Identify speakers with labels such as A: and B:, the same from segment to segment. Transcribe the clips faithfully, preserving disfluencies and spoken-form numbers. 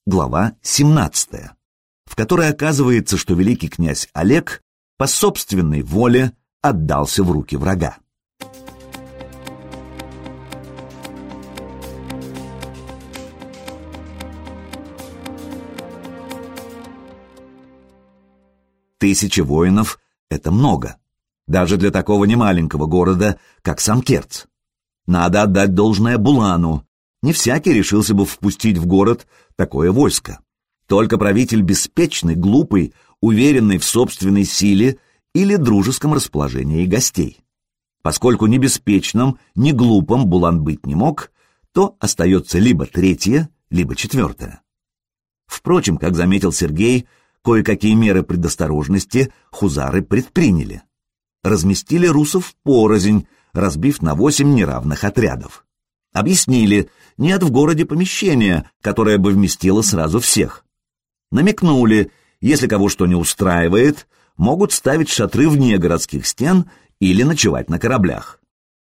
A: глава семнадцатая, в которой оказывается, что великий князь Олег по собственной воле отдался в руки врага. Тысячи воинов — это много, даже для такого немаленького города, как Самкерц. Надо отдать должное Булану. Не всякий решился бы впустить в город такое войско. Только правитель беспечный, глупый, уверенный в собственной силе или дружеском расположении гостей. Поскольку ни беспечным, ни глупым Булан быть не мог, то остается либо третье, либо четвертое. Впрочем, как заметил Сергей, кое-какие меры предосторожности хузары предприняли. Разместили русов порознь, разбив на восемь неравных отрядов. Объяснили, нет в городе помещения, которое бы вместило сразу всех. Намекнули, если кого что не устраивает, могут ставить шатры вне городских стен или ночевать на кораблях.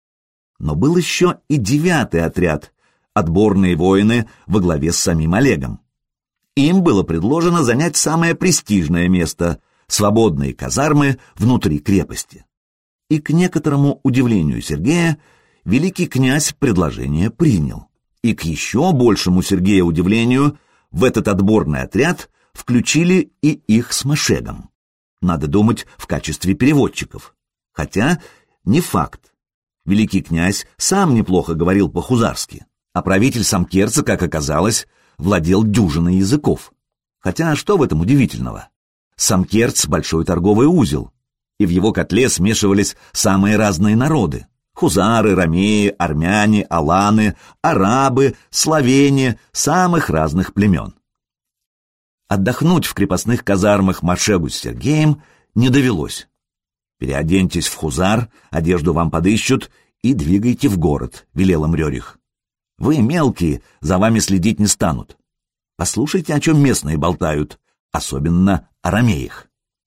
A: Но был еще и девятый отряд, отборные воины во главе с самим Олегом. Им было предложено занять самое престижное место — свободные казармы внутри крепости. И к некоторому удивлению Сергея великий князь предложение принял. И к еще большему Сергея удивлению в этот отборный отряд включили и их с Машегом. Надо думать, в качестве переводчиков. Хотя не факт. Великий князь сам неплохо говорил по-хузарски, а правитель Самкерца, как оказалось, владел дюжиной языков. Хотя что в этом удивительного? Самкерц — большой торговый узел, и в его котле смешивались самые разные народы — хузары, ромеи, армяне, аланы, арабы, словени, самых разных племен. Отдохнуть в крепостных казармах Машегу с Сергеем не довелось. «Переоденьтесь в хузар, одежду вам подыщут и двигайте в город», — велел им Рерих. «Вы мелкие, за вами следить не станут. Послушайте, о чем местные болтают, особенно о ромеях».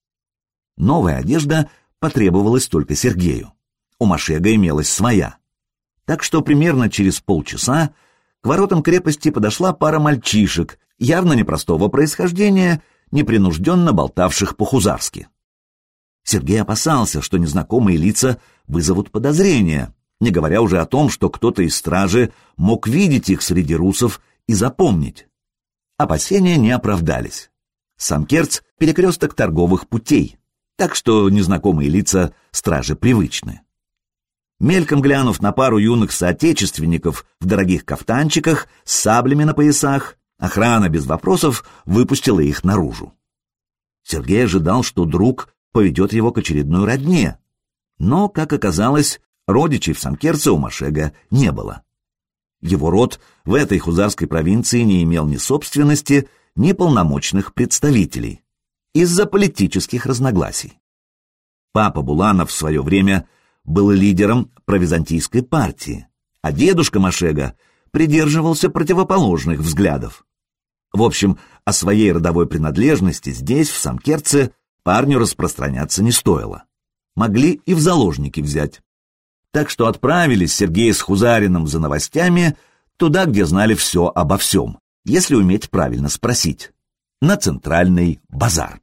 A: Новая одежда потребовалась только Сергею. У Машега имелась своя. Так что примерно через полчаса к воротам крепости подошла пара мальчишек, явно непростого происхождения, непринужденно болтавших по-хузарски. Сергей опасался, что незнакомые лица вызовут подозрения, не говоря уже о том, что кто-то из стражи мог видеть их среди русов и запомнить. Опасения не оправдались. Самкерц — перекресток торговых путей, так что незнакомые лица стражи привычны. Мельком глянув на пару юных соотечественников в дорогих кафтанчиках с саблями на поясах, охрана без вопросов выпустила их наружу. Сергей ожидал, что друг поведет его к очередной родне, но, как оказалось, родичей в Самкерце у Машега не было. Его род в этой хузарской провинции не имел ни собственности, ни полномочных представителей из-за политических разногласий. Папа Булана в свое время был лидером провизантийской партии, а дедушка Машега придерживался противоположных взглядов. В общем, о своей родовой принадлежности здесь, в Самкерце, парню распространяться не стоило. Могли и в заложники взять. Так что отправились Сергей с Хузарином за новостями туда, где знали все обо всем, если уметь правильно спросить, на центральный базар.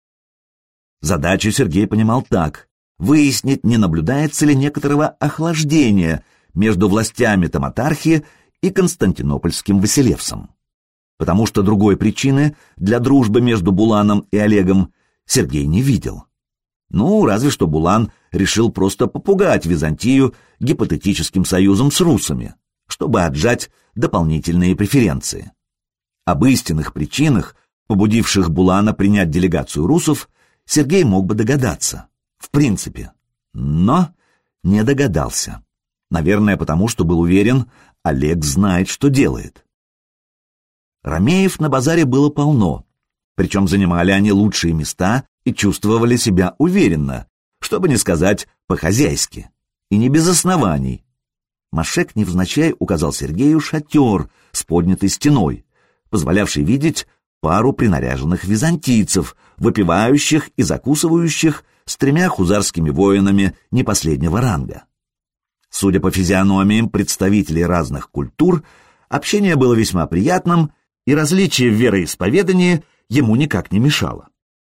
A: Задачу Сергей понимал так: выяснить, не наблюдается ли некоторого охлаждения между властями Таматархи и константинопольским Василевсом. Потому что другой причины для дружбы между Буланом и Олегом Сергей не видел. Ну, разве что Булан решил просто попугать Византию гипотетическим союзом с русами, чтобы отжать дополнительные преференции. Об истинных причинах, побудивших Булана принять делегацию русов, Сергей мог бы догадаться, в принципе, но не догадался. Наверное, потому что был уверен, Олег знает, что делает. Ромеев на базаре было полно, причем занимали они лучшие места и чувствовали себя уверенно, чтобы не сказать по-хозяйски, и не без оснований. Машек невзначай указал Сергею шатер с поднятой стеной, позволявший видеть пару принаряженных византийцев, выпивающих и закусывающих с тремя хузарскими воинами не последнего ранга. Судя по физиономиям представителей разных культур, общение было весьма приятным, и различие в вероисповедании ему никак не мешало.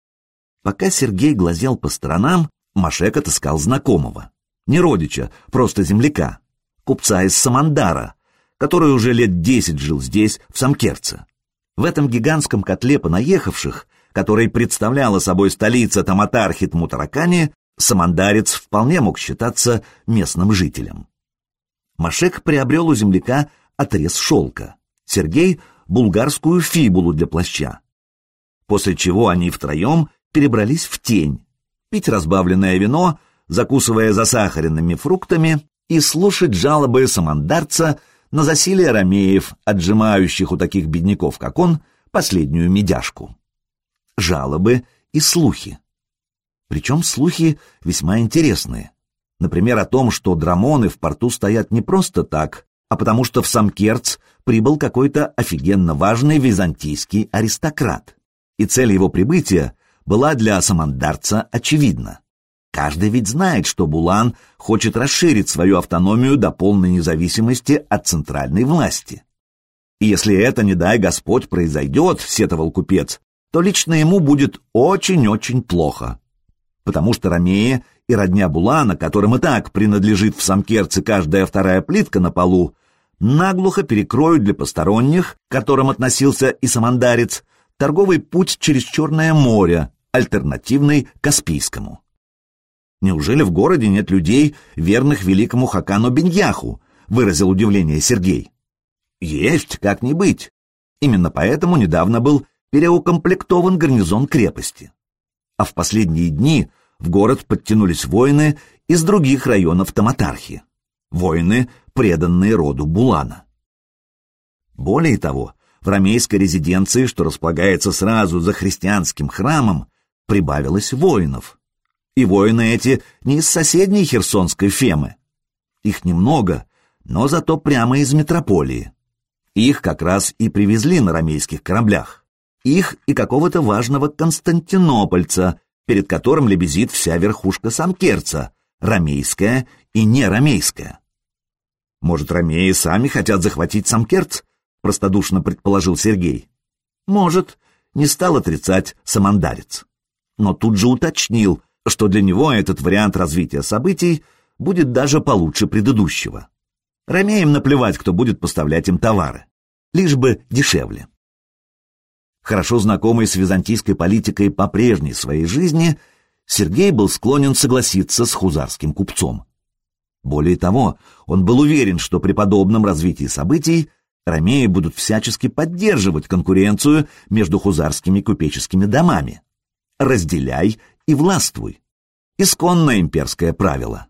A: Пока Сергей глазел по сторонам, Машек отыскал знакомого. Не родича, просто земляка, купца из Самандара, который уже лет десять жил здесь, в Самкерце. В этом гигантском котле понаехавших, который представляла собой столица Таматархит-Мутаракани, самандарец вполне мог считаться местным жителем. Машек приобрел у земляка отрез шелка, Сергей — булгарскую фибулу для плаща. После чего они втроем перебрались в тень, пить разбавленное вино, закусывая засахаренными фруктами, и слушать жалобы самандарца на засилие ромеев, отжимающих у таких бедняков, как он, последнюю медяшку. Жалобы и слухи. Причем слухи весьма интересные. Например, о том, что драмоны в порту стоят не просто так, а потому что в Самкерц прибыл какой-то офигенно важный византийский аристократ, и цель его прибытия была для самандарца очевидна. Каждый ведь знает, что Булан хочет расширить свою автономию до полной независимости от центральной власти. И если это, не дай Господь, произойдет, сетовал купец, то лично ему будет очень-очень плохо. Потому что ромеи и родня Булана, которым и так принадлежит в Самкерце каждая вторая плитка на полу, наглухо перекроют для посторонних, к которым относился и самандарец, торговый путь через Черное море, альтернативный Каспийскому. «Неужели в городе нет людей, верных великому Хакану Беньяху?» — выразил удивление Сергей. «Есть, как не быть. Именно поэтому недавно был переукомплектован гарнизон крепости. А в последние дни в город подтянулись воины из других районов Таматархи. Воины, преданные роду Булана. Более того, в ромейской резиденции, что располагается сразу за христианским храмом, прибавилось воинов. И воины эти не из соседней херсонской Фемы. Их немного, но зато прямо из метрополии. Их как раз и привезли на ромейских кораблях. Их и какого-то важного константинопольца, перед которым лебезит вся верхушка Самкерца, ромейская и неромейская. «Может, ромеи сами хотят захватить Самкерц?» — простодушно предположил Сергей. «Может», — не стал отрицать самандарец. Но тут же уточнил, что для него этот вариант развития событий будет даже получше предыдущего. Ромеям наплевать, кто будет поставлять им товары, лишь бы дешевле. Хорошо знакомый с византийской политикой по прежней своей жизни, Сергей был склонен согласиться с хузарским купцом. Более того, он был уверен, что при подобном развитии событий ромеи будут всячески поддерживать конкуренцию между хузарскими купеческими домами. «Разделяй и властвуй» — исконное имперское правило.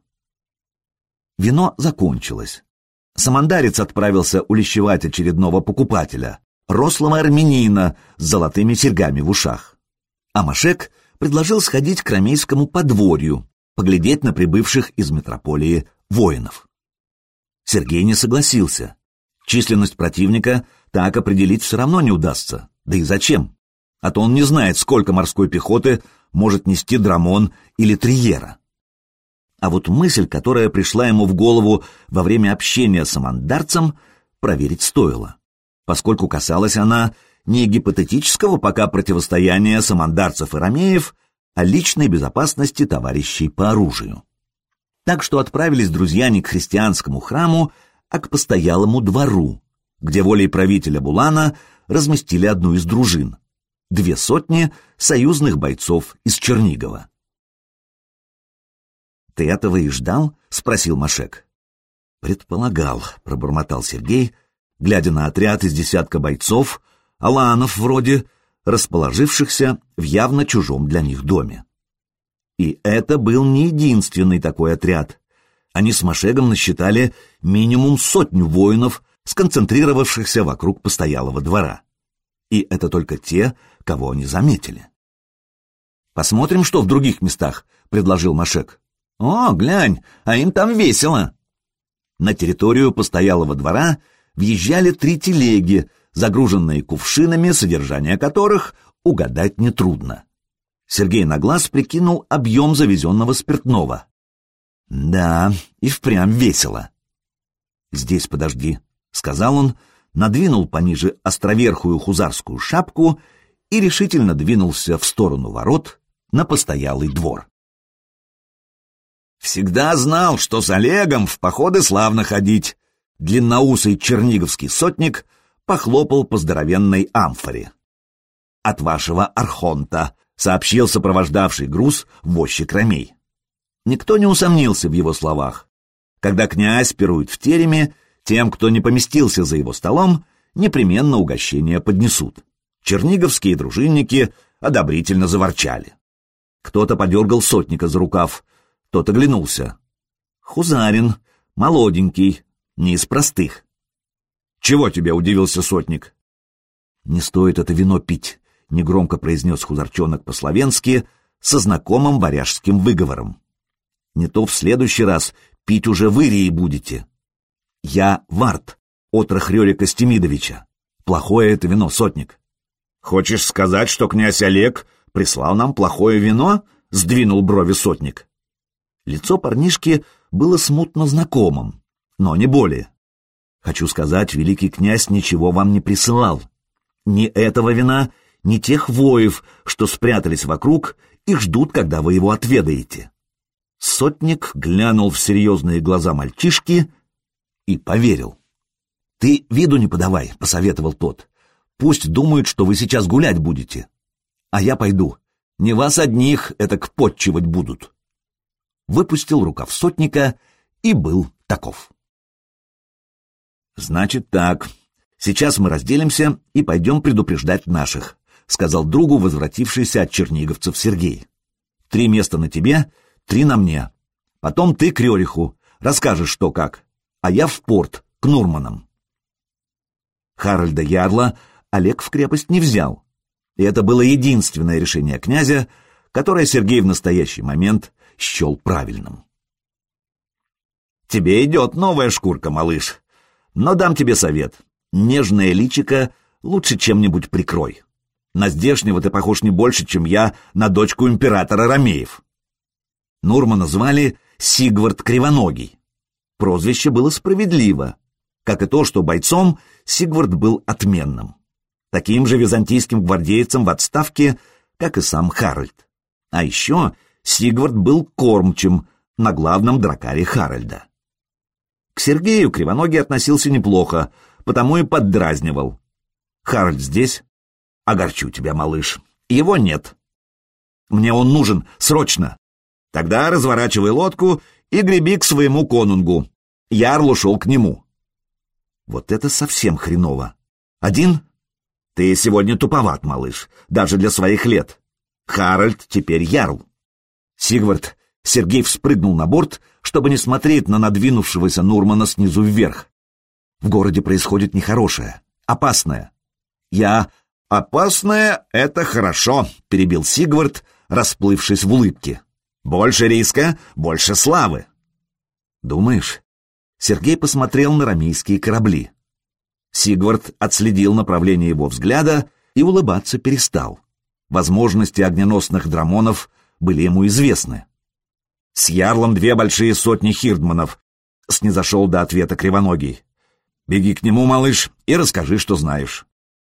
A: Вино закончилось. Самандарец отправился улещевать очередного покупателя, рослого армянина с золотыми серьгами в ушах. А Машек предложил сходить к ромейскому подворью, поглядеть на прибывших из метрополии воинов. Сергей не согласился. Численность противника так определить все равно не удастся. Да и зачем? А то он не знает, сколько морской пехоты может нести Драмон или Триера. А вот мысль, которая пришла ему в голову во время общения с самандарцем, проверить стоило, поскольку касалась она не гипотетического пока противостояния самандарцев и ромеев, а личной безопасности товарищей по оружию. Так что отправились друзья не к христианскому храму, а к постоялому двору, где волей правителя Булана разместили одну из дружин — две сотни союзных бойцов из Чернигова. «Ты этого и ждал?» — спросил Машек. «Предполагал», — пробормотал Сергей, глядя на отряд из десятка бойцов, аланов вроде, расположившихся в явно чужом для них доме. И это был не единственный такой отряд. Они с Машегом насчитали минимум сотню воинов, сконцентрировавшихся вокруг постоялого двора. И это только те, кого они заметили. «Посмотрим, что в других местах», — предложил Машек. «О, глянь, а им там весело». На территорию постоялого двора въезжали три телеги, загруженные кувшинами, содержание которых угадать нетрудно. Сергей на глаз прикинул объем завезенного спиртного. Да, и впрямь весело. «Здесь подожди», — сказал он, надвинул пониже островерхую хузарскую шапку и решительно двинулся в сторону ворот на постоялый двор. «Всегда знал, что с Олегом в походы славно ходить», — длинноусый черниговский сотник похлопал по здоровенной амфоре. «От вашего архонта», — сообщил сопровождавший груз возчик Ромей. Никто не усомнился в его словах. Когда князь пирует в тереме, тем, кто не поместился за его столом, непременно угощение поднесут. Черниговские дружинники одобрительно заворчали. Кто-то подергал сотника за рукав, тот оглянулся. Хузарин, молоденький, не из простых. «Чего тебе?» — удивился сотник. «Не стоит это вино пить», — негромко произнес хузарчонок по-словенски со знакомым варяжским выговором. «Не то в следующий раз пить уже в Ирии будете. Я Варт, отрок Рерика Стемидовича. Плохое это вино, сотник». «Хочешь сказать, что князь Олег прислал нам плохое вино?» — сдвинул брови сотник. Лицо парнишки было смутно знакомым, но не более. «Хочу сказать, великий князь ничего вам не присылал. Ни этого вина, ни тех воев, что спрятались вокруг и ждут, когда вы его отведаете». Сотник глянул в серьезные глаза мальчишки и поверил. «Ты виду не подавай», — посоветовал тот. «Пусть думают, что вы сейчас гулять будете. А я пойду. Не вас одних этак подчивать будут». Выпустил рукав сотника и был таков. «Значит так, сейчас мы разделимся и пойдем предупреждать наших», — сказал другу возвратившийся от черниговцев Сергей. «Три места на тебе, три на мне. Потом ты к Рериху, расскажешь что как, а я в порт, к Нурманам». Харальда Ярла Олег в крепость не взял, и это было единственное решение князя, которое Сергей в настоящий момент счел правильным. «Тебе идет новая шкурка, малыш, но дам тебе совет. Нежное личико лучше чем-нибудь прикрой. На здешнего ты похож не больше, чем я на дочку императора Ромеев». Нурмана звали Сигвард Кривоногий. Прозвище было справедливо, как и то, что бойцом Сигвард был отменным. Таким же византийским гвардейцем в отставке, как и сам Харальд. А еще Сигвард был кормчим на главном дракаре Харальда. К Сергею Кривоногий относился неплохо, потому и поддразнивал. «Харальд здесь? Огорчу тебя, малыш. Его нет. Мне он нужен, срочно. Тогда разворачивай лодку и греби к своему конунгу. Ярл ушел к нему». Вот это совсем хреново. «Один? Ты сегодня туповат, малыш, даже для своих лет. Харальд теперь ярл». «Сигвард», Сергей вспрыгнул на борт, чтобы не смотреть на надвинувшегося Нурмана снизу вверх. «В городе происходит нехорошее, опасное». «Я...» «Опасное — это хорошо», — перебил Сигвард, расплывшись в улыбке. «Больше риска, больше славы». «Думаешь?» Сергей посмотрел на ромейские корабли. Сигвард отследил направление его взгляда и улыбаться перестал. Возможности огненосных драмонов были ему известны. «С ярлом две большие сотни хирдманов», — снизошел до ответа Кривоногий. «Беги к нему, малыш, и расскажи, что знаешь».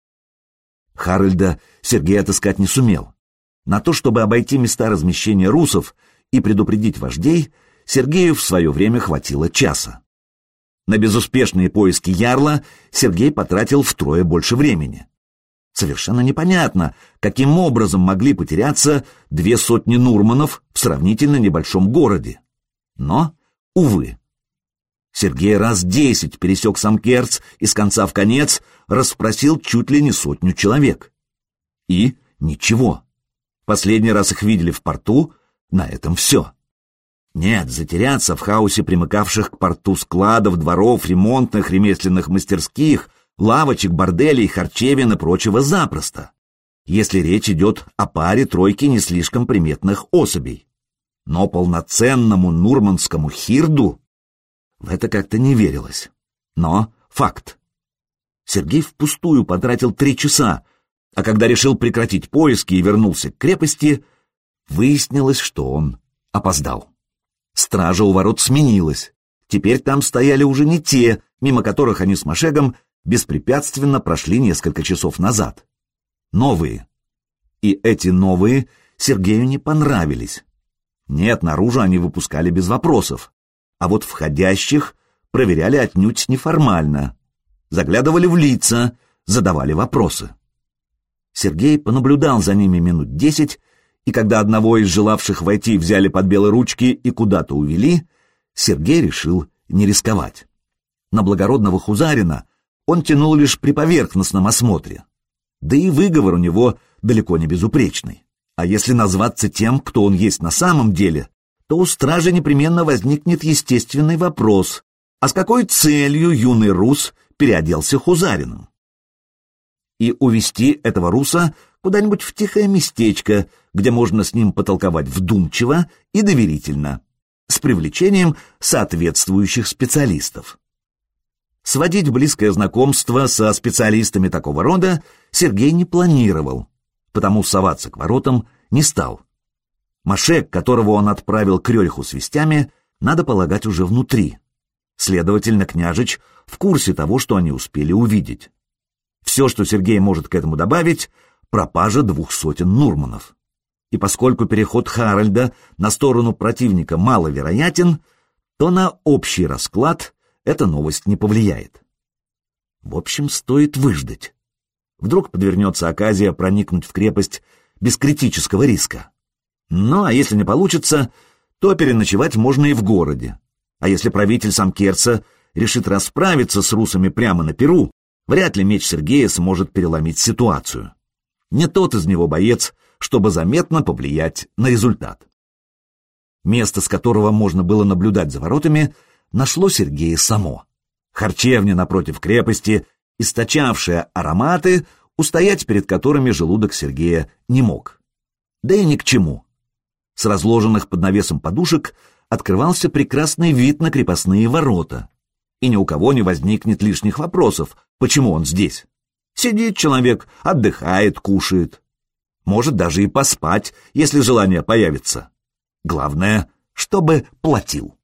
A: Харальда Сергей отыскать не сумел. На то, чтобы обойти места размещения русов и предупредить вождей, Сергею в свое время хватило часа. На безуспешные поиски ярла Сергей потратил втрое больше времени. Совершенно непонятно, каким образом могли потеряться две сотни нурманов в сравнительно небольшом городе. Но, увы. Сергей раз десять пересек Самкерц и с конца в конец расспросил чуть ли не сотню человек. И ничего. Последний раз их видели в порту, на этом все. Нет, затеряться в хаосе примыкавших к порту складов, дворов, ремонтных, ремесленных мастерских, лавочек, борделей, харчевин и прочего запросто, если речь идет о паре тройки не слишком приметных особей. Но полноценному нурманскому хирду в это как-то не верилось. Но факт. Сергей впустую потратил три часа, а когда решил прекратить поиски и вернулся к крепости, выяснилось, что он опоздал. Стража у ворот сменилась. Теперь там стояли уже не те, мимо которых они с Машегом беспрепятственно прошли несколько часов назад. Новые. И эти новые Сергею не понравились. Нет, наружу они выпускали без вопросов, а вот входящих проверяли отнюдь неформально. Заглядывали в лица, задавали вопросы. Сергей понаблюдал за ними минут десять, и когда одного из желавших войти взяли под белые ручки и куда-то увели, Сергей решил не рисковать. На благородного хузарина он тянул лишь при поверхностном осмотре. Да и выговор у него далеко не безупречный. А если назваться тем, кто он есть на самом деле, то у стражи непременно возникнет естественный вопрос: а с какой целью юный рус переоделся хузарином? И увести этого руса куда-нибудь в тихое местечко, где можно с ним потолковать вдумчиво и доверительно, с привлечением соответствующих специалистов. Сводить близкое знакомство со специалистами такого рода Сергей не планировал, потому соваться к воротам не стал. Машек, которого он отправил к Рериху с вестями, надо полагать уже внутри. Следовательно, княжич в курсе того, что они успели увидеть. Все, что Сергей может к этому добавить — пропажа двух сотен нурманов. И поскольку переход Харальда на сторону противника маловероятен, то на общий расклад эта новость не повлияет. В общем, стоит выждать. Вдруг подвернется оказия проникнуть в крепость без критического риска. Ну, а если не получится, то переночевать можно и в городе. А если правитель Самкерца решит расправиться с русами прямо на Перу, вряд ли меч Сергея сможет переломить ситуацию. Не тот из него боец, чтобы заметно повлиять на результат. Место, с которого можно было наблюдать за воротами, нашло Сергея само. Харчевня напротив крепости, источавшая ароматы, устоять перед которыми желудок Сергея не мог. Да и ни к чему. С разложенных под навесом подушек открывался прекрасный вид на крепостные ворота. И ни у кого не возникнет лишних вопросов, почему он здесь. Сидит человек, отдыхает, кушает. Может даже и поспать, если желание появится. Главное, чтобы платил.